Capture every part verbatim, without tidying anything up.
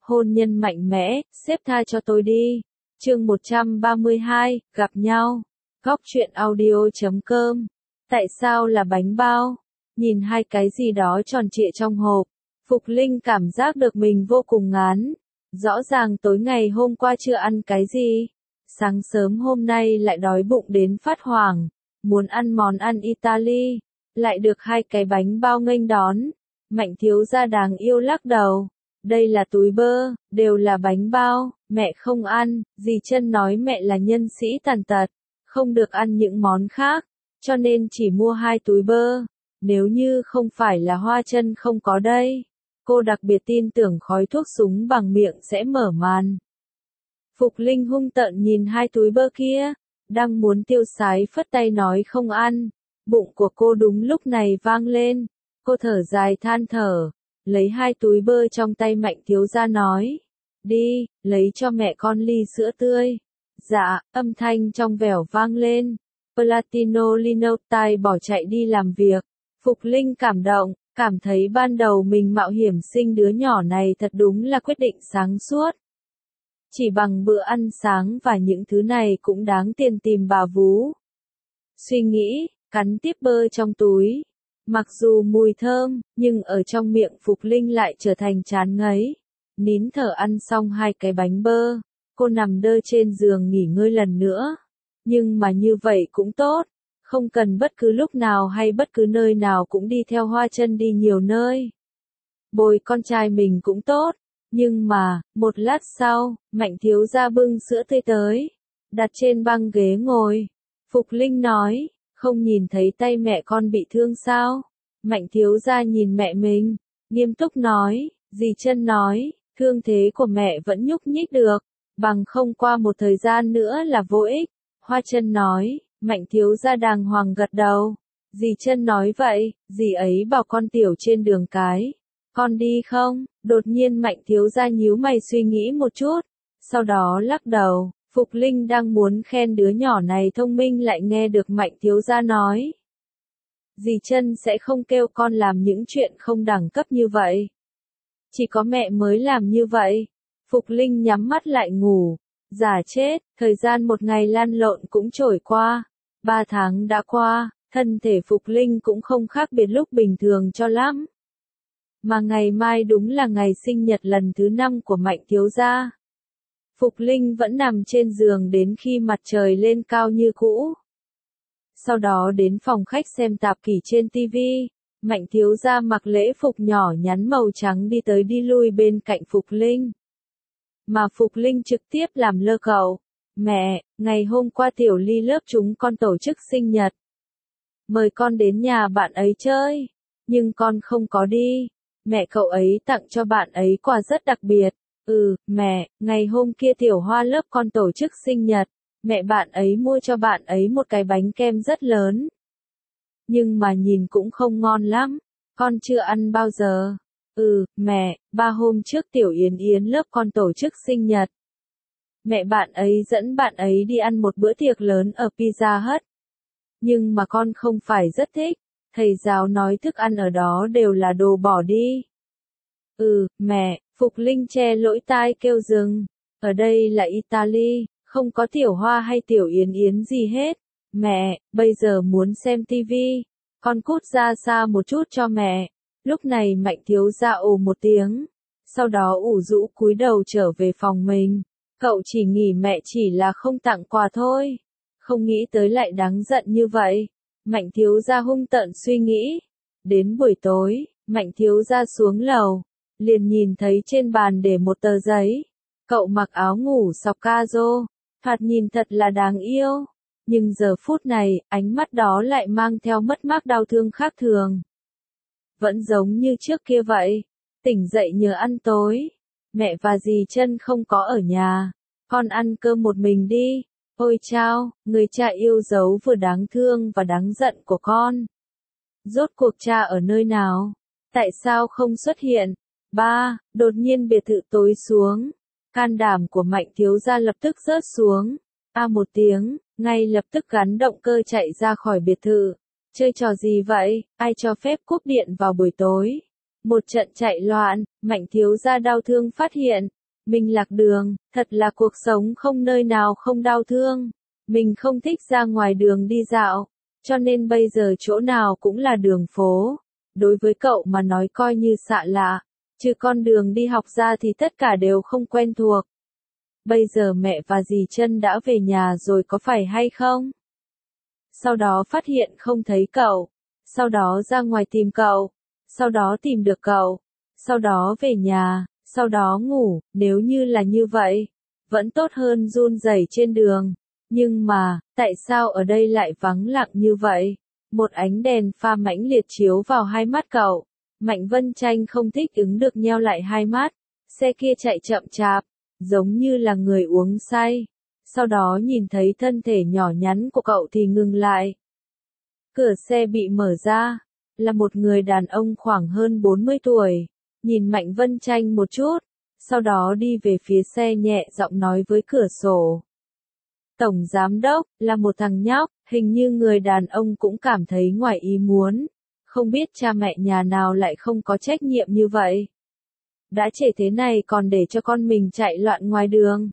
hôn nhân mạnh mẽ, xếp tha cho tôi đi. Chương một trăm ba mươi hai, gặp nhau. Góc truyện audio chấm com. Tại sao là bánh bao? Nhìn hai cái gì đó tròn trịa trong hộp, Phục Linh cảm giác được mình vô cùng ngán. Rõ ràng tối ngày hôm qua chưa ăn cái gì. Sáng sớm hôm nay lại đói bụng đến phát hoảng, muốn ăn món ăn Italy, lại được hai cái bánh bao nghênh đón. Mạnh thiếu gia đáng yêu lắc đầu. Đây là túi bơ, đều là bánh bao, mẹ không ăn, dì Chân nói mẹ là nhân sĩ tàn tật, không được ăn những món khác, cho nên chỉ mua hai túi bơ. Nếu như không phải là Hoa Chân không có đây, cô đặc biệt tin tưởng khói thuốc súng bằng miệng sẽ mở màn. Phục Linh hung tợn nhìn hai túi bơ kia, đang muốn tiêu sái phất tay nói không ăn, bụng của cô đúng lúc này vang lên, cô thở dài than thở, lấy hai túi bơ trong tay Mạnh thiếu gia nói, đi, lấy cho mẹ con ly sữa tươi. Dạ, âm thanh trong vẻo vang lên, Platino Linotai bỏ chạy đi làm việc. Phục Linh cảm động, cảm thấy ban đầu mình mạo hiểm sinh đứa nhỏ này thật đúng là quyết định sáng suốt. Chỉ bằng bữa ăn sáng và những thứ này cũng đáng tiền tìm bà vú. Suy nghĩ, cắn tiếp bơ trong túi. Mặc dù mùi thơm, nhưng ở trong miệng Phục Linh lại trở thành chán ngấy. Nín thở ăn xong hai cái bánh bơ, cô nằm đơ trên giường nghỉ ngơi lần nữa. Nhưng mà như vậy cũng tốt, không cần bất cứ lúc nào hay bất cứ nơi nào cũng đi theo Hoa Chân đi nhiều nơi. Bồi con trai mình cũng tốt. Nhưng mà, một lát sau, Mạnh thiếu gia bưng sữa tươi tới, đặt trên băng ghế ngồi. Phục Linh nói, không nhìn thấy tay mẹ con bị thương sao? Mạnh thiếu gia nhìn mẹ mình, nghiêm túc nói, dì Chân nói, thương thế của mẹ vẫn nhúc nhích được, bằng không qua một thời gian nữa là vô ích. Hoa Chân nói, Mạnh thiếu gia đàng hoàng gật đầu. Dì Chân nói vậy, dì ấy bảo con tiểu trên đường cái. Con đi không? Đột nhiên Mạnh thiếu gia nhíu mày suy nghĩ một chút, sau đó lắc đầu. Phục Linh đang muốn khen đứa nhỏ này thông minh lại nghe được Mạnh thiếu gia nói. Dì Chân sẽ không kêu con làm những chuyện không đẳng cấp như vậy. Chỉ có mẹ mới làm như vậy. Phục Linh nhắm mắt lại ngủ. Giả chết, thời gian một ngày lan lộn cũng trôi qua. Ba tháng đã qua, thân thể Phục Linh cũng không khác biệt lúc bình thường cho lắm. Mà ngày mai đúng là ngày sinh nhật lần thứ năm của Mạnh thiếu gia. Phục Linh vẫn nằm trên giường đến khi mặt trời lên cao như cũ. Sau đó đến phòng khách xem tạp kỹ trên ti vi, Mạnh thiếu gia mặc lễ phục nhỏ nhắn màu trắng đi tới đi lui bên cạnh Phục Linh. Mà Phục Linh trực tiếp làm lơ cậu. Mẹ, ngày hôm qua Tiểu Ly lớp chúng con tổ chức sinh nhật. Mời con đến nhà bạn ấy chơi. Nhưng con không có đi. Mẹ cậu ấy tặng cho bạn ấy quà rất đặc biệt. Ừ, mẹ, ngày hôm kia Tiểu Hoa lớp con tổ chức sinh nhật. Mẹ bạn ấy mua cho bạn ấy một cái bánh kem rất lớn. Nhưng mà nhìn cũng không ngon lắm. Con chưa ăn bao giờ. Ừ, mẹ, ba hôm trước Tiểu Yến Yến lớp con tổ chức sinh nhật. Mẹ bạn ấy dẫn bạn ấy đi ăn một bữa tiệc lớn ở Pizza Hut. Nhưng mà con không phải rất thích. Thầy giáo nói thức ăn ở đó đều là đồ bỏ đi. Ừ, mẹ, Phục Linh che lỗ tai kêu dừng. Ở đây là Italy, không có Tiểu Hoa hay Tiểu Yến Yến gì hết. Mẹ, bây giờ muốn xem tivi. Con cút ra xa một chút cho mẹ. Lúc này Mạnh thiếu gia ồ một tiếng. Sau đó ủ rũ cúi đầu trở về phòng mình. Cậu chỉ nghĩ mẹ chỉ là không tặng quà thôi. Không nghĩ tới lại đáng giận như vậy. Mạnh thiếu gia hung tợn suy nghĩ. Đến buổi tối, Mạnh thiếu gia xuống lầu. Liền nhìn thấy trên bàn để một tờ giấy. Cậu mặc áo ngủ sọc ca rô. Thoạt nhìn thật là đáng yêu. Nhưng giờ phút này, ánh mắt đó lại mang theo mất mát đau thương khác thường. Vẫn giống như trước kia vậy. Tỉnh dậy nhờ ăn tối. Mẹ và dì Chân không có ở nhà. Con ăn cơm một mình đi. Ôi chao, người cha yêu dấu vừa đáng thương và đáng giận của con. Rốt cuộc cha ở nơi nào? Tại sao không xuất hiện? Ba, đột nhiên biệt thự tối xuống. Can đảm của Mạnh thiếu gia lập tức rớt xuống. A một tiếng, ngay lập tức gắn động cơ chạy ra khỏi biệt thự. Chơi trò gì vậy? Ai cho phép cúp điện vào buổi tối? Một trận chạy loạn, Mạnh thiếu gia đau thương phát hiện. Mình lạc đường, thật là cuộc sống không nơi nào không đau thương. Mình không thích ra ngoài đường đi dạo, cho nên bây giờ chỗ nào cũng là đường phố. Đối với cậu mà nói coi như xạ lạ, trừ con đường đi học ra thì tất cả đều không quen thuộc. Bây giờ mẹ và dì Chân đã về nhà rồi có phải hay không? Sau đó phát hiện không thấy cậu, sau đó ra ngoài tìm cậu, sau đó tìm được cậu, sau đó về nhà, sau đó ngủ, nếu như là như vậy, vẫn tốt hơn run rẩy trên đường. Nhưng mà, tại sao ở đây lại vắng lặng như vậy? Một ánh đèn pha mãnh liệt chiếu vào hai mắt cậu. Mạnh Vân Tranh không thích ứng được nheo lại hai mắt. Xe kia chạy chậm chạp, giống như là người uống say. Sau đó nhìn thấy thân thể nhỏ nhắn của cậu thì ngừng lại. Cửa xe bị mở ra, là một người đàn ông khoảng hơn bốn mươi tuổi. Nhìn Mạnh Vân Tranh một chút, sau đó đi về phía xe nhẹ giọng nói với cửa sổ. Tổng giám đốc, là một thằng nhóc, hình như người đàn ông cũng cảm thấy ngoài ý muốn. Không biết cha mẹ nhà nào lại không có trách nhiệm như vậy. Đã trễ thế này còn để cho con mình chạy loạn ngoài đường.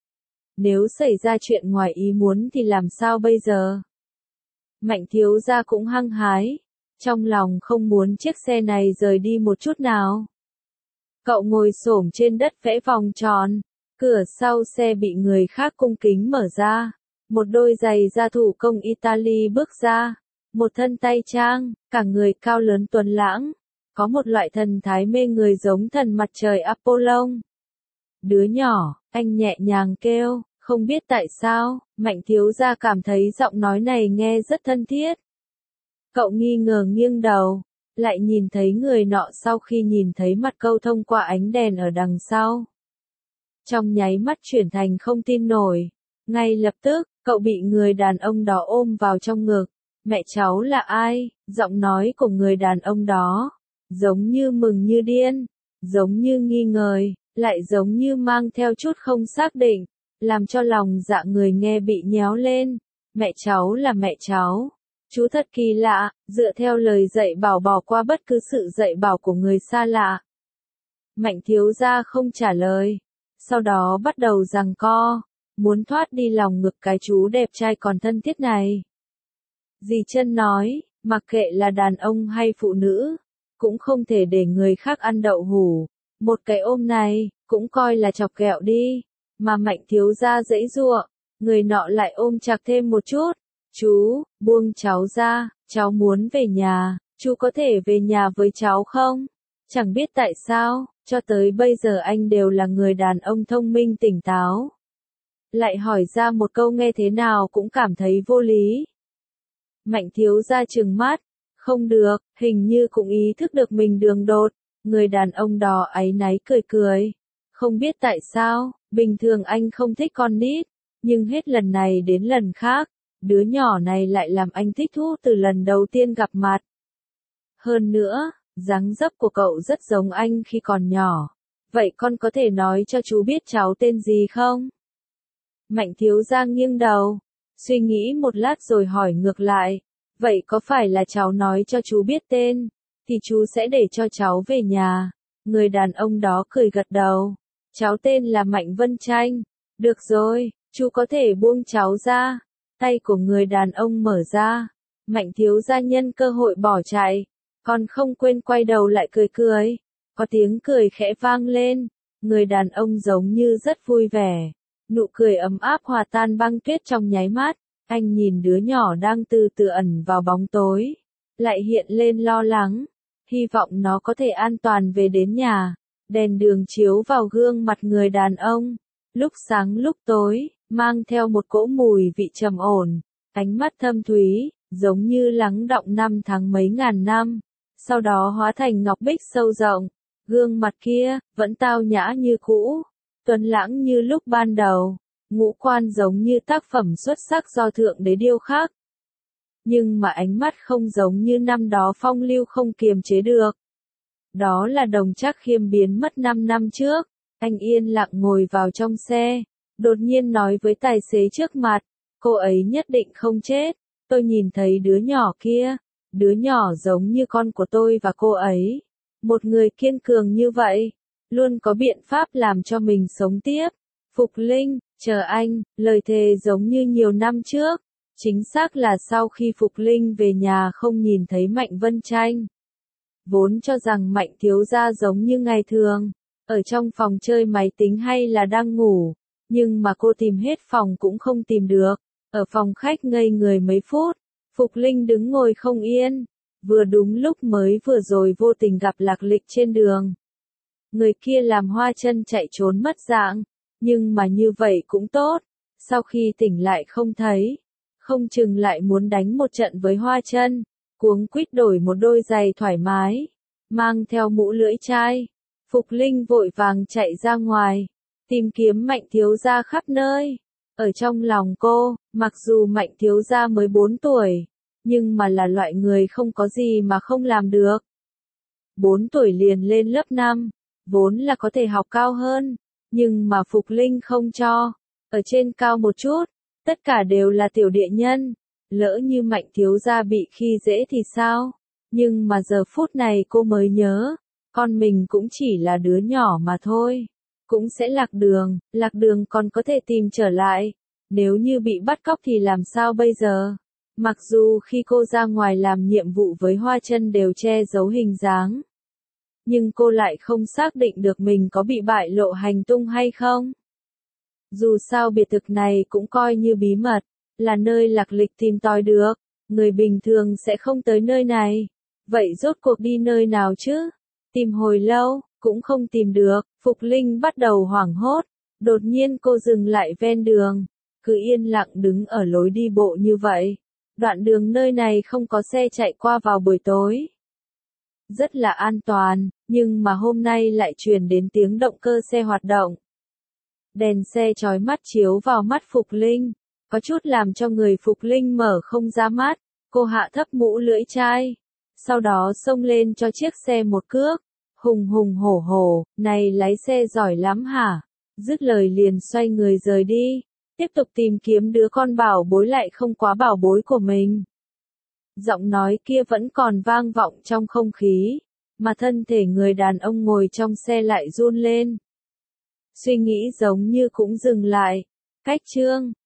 Nếu xảy ra chuyện ngoài ý muốn thì làm sao bây giờ? Mạnh thiếu gia cũng hăng hái, trong lòng không muốn chiếc xe này rời đi một chút nào. Cậu ngồi xổm trên đất vẽ vòng tròn, cửa sau xe bị người khác cung kính mở ra. Một đôi giày da thủ công Italy bước ra, một thân tay trang, cả người cao lớn tuấn lãng, có một loại thần thái mê người giống thần mặt trời Apollon. Đứa nhỏ, anh nhẹ nhàng kêu, không biết tại sao, Mạnh thiếu gia cảm thấy giọng nói này nghe rất thân thiết. Cậu nghi ngờ nghiêng đầu, lại nhìn thấy người nọ sau khi nhìn thấy mặt câu thông qua ánh đèn ở đằng sau. Trong nháy mắt chuyển thành không tin nổi, ngay lập tức, cậu bị người đàn ông đó ôm vào trong ngực. Mẹ cháu là ai? Giọng nói của người đàn ông đó, giống như mừng như điên, giống như nghi ngờ, lại giống như mang theo chút không xác định, làm cho lòng dạ người nghe bị nhéo lên. Mẹ cháu là mẹ cháu. Chú thật kỳ lạ, dựa theo lời dạy bảo bỏ qua bất cứ sự dạy bảo của người xa lạ. Mạnh thiếu gia không trả lời, sau đó bắt đầu giằng co, muốn thoát đi lòng ngực cái chú đẹp trai còn thân thiết này. Dì Chân nói, mặc kệ là đàn ông hay phụ nữ, cũng không thể để người khác ăn đậu hủ. Một cái ôm này, cũng coi là chọc ghẹo đi. Mà Mạnh thiếu gia giãy giụa, người nọ lại ôm chặt thêm một chút. Chú, buông cháu ra, cháu muốn về nhà, chú có thể về nhà với cháu không? Chẳng biết tại sao, cho tới bây giờ anh đều là người đàn ông thông minh tỉnh táo. Lại hỏi ra một câu nghe thế nào cũng cảm thấy vô lý. Mạnh thiếu gia trừng mắt, không được, hình như cũng ý thức được mình đường đột. Người đàn ông đó áy náy cười cười. Không biết tại sao, bình thường anh không thích con nít, nhưng hết lần này đến lần khác, đứa nhỏ này lại làm anh thích thú từ lần đầu tiên gặp mặt. Hơn nữa, dáng dấp của cậu rất giống anh khi còn nhỏ. Vậy con có thể nói cho chú biết cháu tên gì không? Mạnh thiếu gia nghiêng đầu, suy nghĩ một lát rồi hỏi ngược lại. Vậy có phải là cháu nói cho chú biết tên, thì chú sẽ để cho cháu về nhà? Người đàn ông đó cười gật đầu. Cháu tên là Mạnh Vân Tranh. Được rồi, chú có thể buông cháu ra. Tay của người đàn ông mở ra. Mạnh thiếu gia nhân cơ hội bỏ chạy, còn không quên quay đầu lại cười cười. Có tiếng cười khẽ vang lên. Người đàn ông giống như rất vui vẻ. Nụ cười ấm áp hòa tan băng tuyết trong nháy mắt. Anh nhìn đứa nhỏ đang từ từ ẩn vào bóng tối, lại hiện lên lo lắng, hy vọng nó có thể an toàn về đến nhà. Đèn đường chiếu vào gương mặt người đàn ông, lúc sáng lúc tối, mang theo một cỗ mùi vị trầm ổn, ánh mắt thâm thúy, giống như lắng đọng năm tháng mấy ngàn năm, sau đó hóa thành ngọc bích sâu rộng. Gương mặt kia, vẫn tao nhã như cũ, tuấn lãng như lúc ban đầu. Ngũ quan giống như tác phẩm xuất sắc do thượng đế điêu khắc. Nhưng mà ánh mắt không giống như năm đó phong lưu không kiềm chế được. Đó là Đồng Trác Khiêm biến mất năm năm trước. Anh yên lặng ngồi vào trong xe, đột nhiên nói với tài xế trước mặt, cô ấy nhất định không chết. Tôi nhìn thấy đứa nhỏ kia, đứa nhỏ giống như con của tôi và cô ấy. Một người kiên cường như vậy, luôn có biện pháp làm cho mình sống tiếp. Phục Linh, chờ anh, lời thề giống như nhiều năm trước. Chính xác là sau khi Phục Linh về nhà không nhìn thấy Mạnh Vân Tranh. Vốn cho rằng Mạnh thiếu gia giống như ngày thường, ở trong phòng chơi máy tính hay là đang ngủ, nhưng mà cô tìm hết phòng cũng không tìm được. Ở phòng khách ngây người mấy phút, Phục Linh đứng ngồi không yên, vừa đúng lúc mới vừa rồi vô tình gặp Lạc Lịch trên đường. Người kia làm Hoa Chân chạy trốn mất dạng, nhưng mà như vậy cũng tốt, sau khi tỉnh lại không thấy, không chừng lại muốn đánh một trận với Hoa Chân, cuống quýt đổi một đôi giày thoải mái, mang theo mũ lưỡi chai. Phục Linh vội vàng chạy ra ngoài, tìm kiếm Mạnh thiếu gia khắp nơi. Ở trong lòng cô, mặc dù Mạnh thiếu gia mới bốn tuổi, nhưng mà là loại người không có gì mà không làm được. bốn tuổi liền lên lớp năm, vốn là có thể học cao hơn, nhưng mà Phục Linh không cho, ở trên cao một chút, tất cả đều là tiểu địa nhân, lỡ như Mạnh thiếu gia bị khi dễ thì sao? Nhưng mà giờ phút này cô mới nhớ, con mình cũng chỉ là đứa nhỏ mà thôi, cũng sẽ lạc đường, lạc đường còn có thể tìm trở lại, nếu như bị bắt cóc thì làm sao bây giờ? Mặc dù khi cô ra ngoài làm nhiệm vụ với Hoa Chân đều che giấu hình dáng, nhưng cô lại không xác định được mình có bị bại lộ hành tung hay không. Dù sao biệt thự này cũng coi như bí mật, là nơi Lạc Lịch tìm tòi được, người bình thường sẽ không tới nơi này. Vậy rốt cuộc đi nơi nào chứ? Tìm hồi lâu, cũng không tìm được, Phục Linh bắt đầu hoảng hốt, đột nhiên cô dừng lại ven đường, cứ yên lặng đứng ở lối đi bộ như vậy. Đoạn đường nơi này không có xe chạy qua vào buổi tối. Rất là an toàn, nhưng mà hôm nay lại truyền đến tiếng động cơ xe hoạt động. Đèn xe chói mắt chiếu vào mắt Phục Linh, có chút làm cho người Phục Linh mở không ra mắt, cô hạ thấp mũ lưỡi chai, sau đó xông lên cho chiếc xe một cước, hùng hùng hổ hổ, này lái xe giỏi lắm hả? Dứt lời liền xoay người rời đi, tiếp tục tìm kiếm đứa con bảo bối lại không quá bảo bối của mình. Giọng nói kia vẫn còn vang vọng trong không khí, mà thân thể người đàn ông ngồi trong xe lại run lên. Suy nghĩ giống như cũng dừng lại. Cách chương